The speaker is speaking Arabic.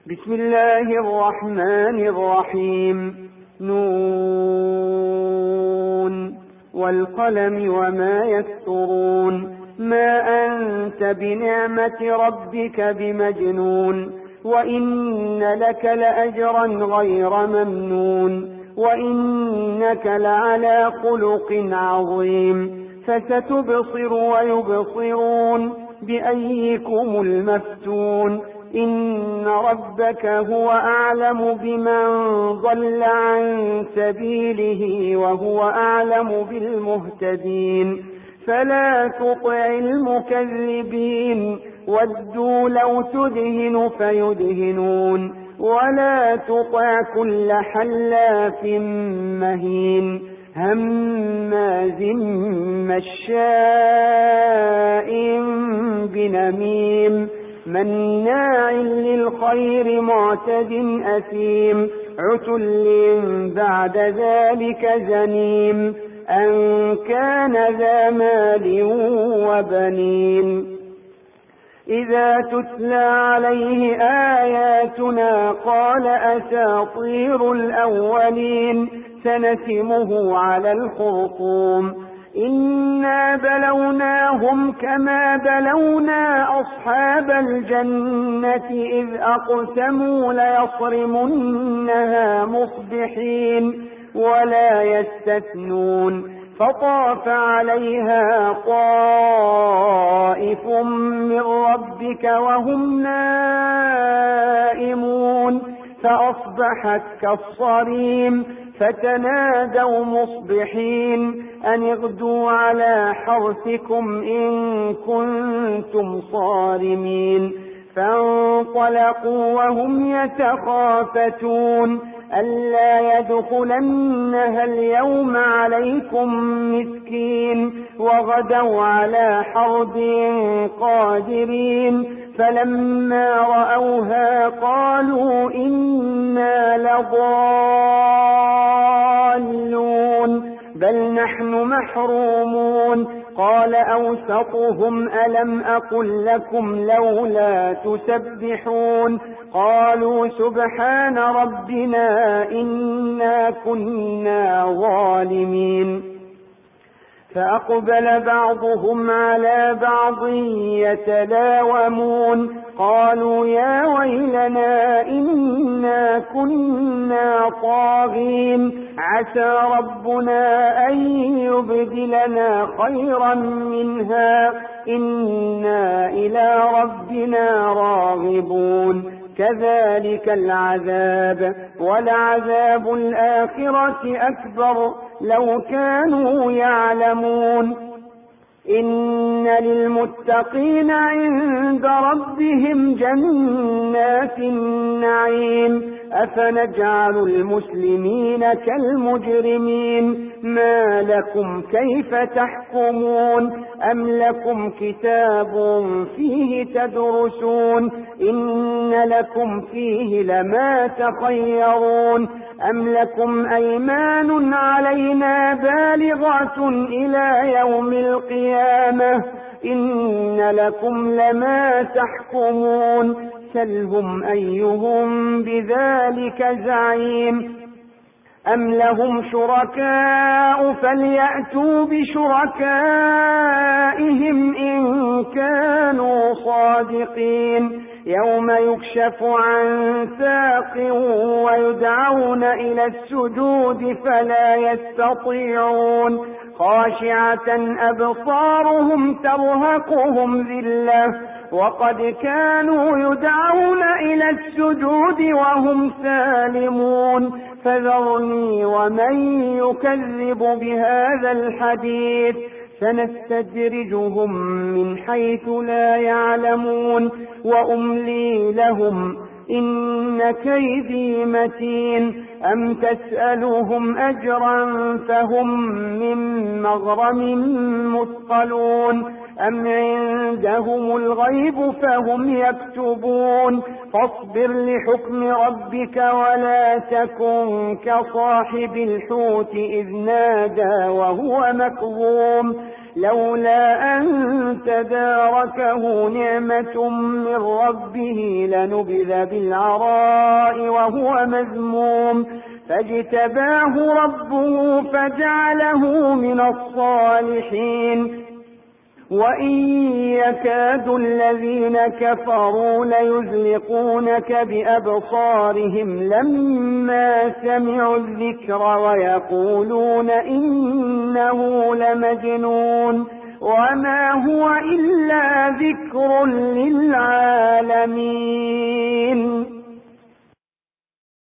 بسم الله الرحمن الرحيم. نون والقلم وما يسطرون. ما أنت بنعمة ربك بمجنون. وإن لك لأجرا غير ممنون. وإنك لعلى خلق عظيم. فستبصر ويبصرون بأيكم المفتون. إن ربك هو أعلم بمن ضل عن سبيله وهو أعلم بالمهتدين. فلا تطع المكذبين ودوا لو تدهن فيدهنون. ولا تطع كل حلاف مهين هماز مشاء بنميم مناع للخير معتد أثيم عتل بعد ذلك زنيم أن كان ذا مال وبنين. إذا تتلى عليه آياتنا قال أساطير الأولين سنسمه على الخرطوم. إنا بلوناهم كما بلونا أصحاب الجنة إذ أقسموا ليصرمنها مصبحين ولا يستثنون. فطاف عليها طائف من ربك وهم نائمون فأصبحت كالصريم. فتنادوا مصبحين أن اغدوا على حرثكم إن كنتم صارمين. فانطلقوا وهم يتخافتون ألا يدخلنها اليوم عليكم مسكين. وغدوا على حرد قادرين. فلما رأوها قالوا إنا لضالون بل نحن محرومون. قال أوسطهم ألم أقل لكم لولا تسبحون. قالوا سبحان ربنا إنا كنا ظالمين. فأقبل بعضهم على بعض يتلاومون قالوا يا ويلنا إنا كنا طاغين عسى ربنا أن يبدلنا خيرا منها إنا إلى ربنا راغبون. كذلك العذاب ولعذاب الآخرة أكبر لو كانوا يعلمون. إن للمتقين عند ربهم جنات النعيم. أفنجعل المسلمين كالمجرمين ما لكم كيف تحكمون أم لكم كتاب فيه تدرسون إن لكم فيه لما تخيرون أم لكم أيمان علينا بالغة إلى يوم القيامة إن لكم لما تحكمون سلهم أيهم بذلك زعيم. أم لهم شركاء فليأتوا بشركائهم إن كانوا صادقين. يوم يكشف عن ساق ويدعون إلى السجود فلا يستطيعون خاشعة أبصارهم ترهقهم ذلة وقد كانوا يدعون إلى السجود وهم سالمون. فذرني ومن يكذب بهذا الحديث سنستدرجهم من حيث لا يعلمون وأملي لهم إن كيدي متين. أم تسألهم أجرا فهم من مغرم مثقلون أم عندهم الغيب فهم يكتبون. فاصبر لحكم ربك ولا تكن كصاحب الحوت إذ نادى وهو مكظوم لولا أن تداركه نعمة من ربه لنبذ بالعراء وهو مذموم فاجتباه ربه فجعله من الصالحين وإن يكاد الذين كفروا ليزلقونك بأبصارهم لما سمعوا الذكر ويقولون إنه لمجنون وما هو إلا ذكر للعالمين.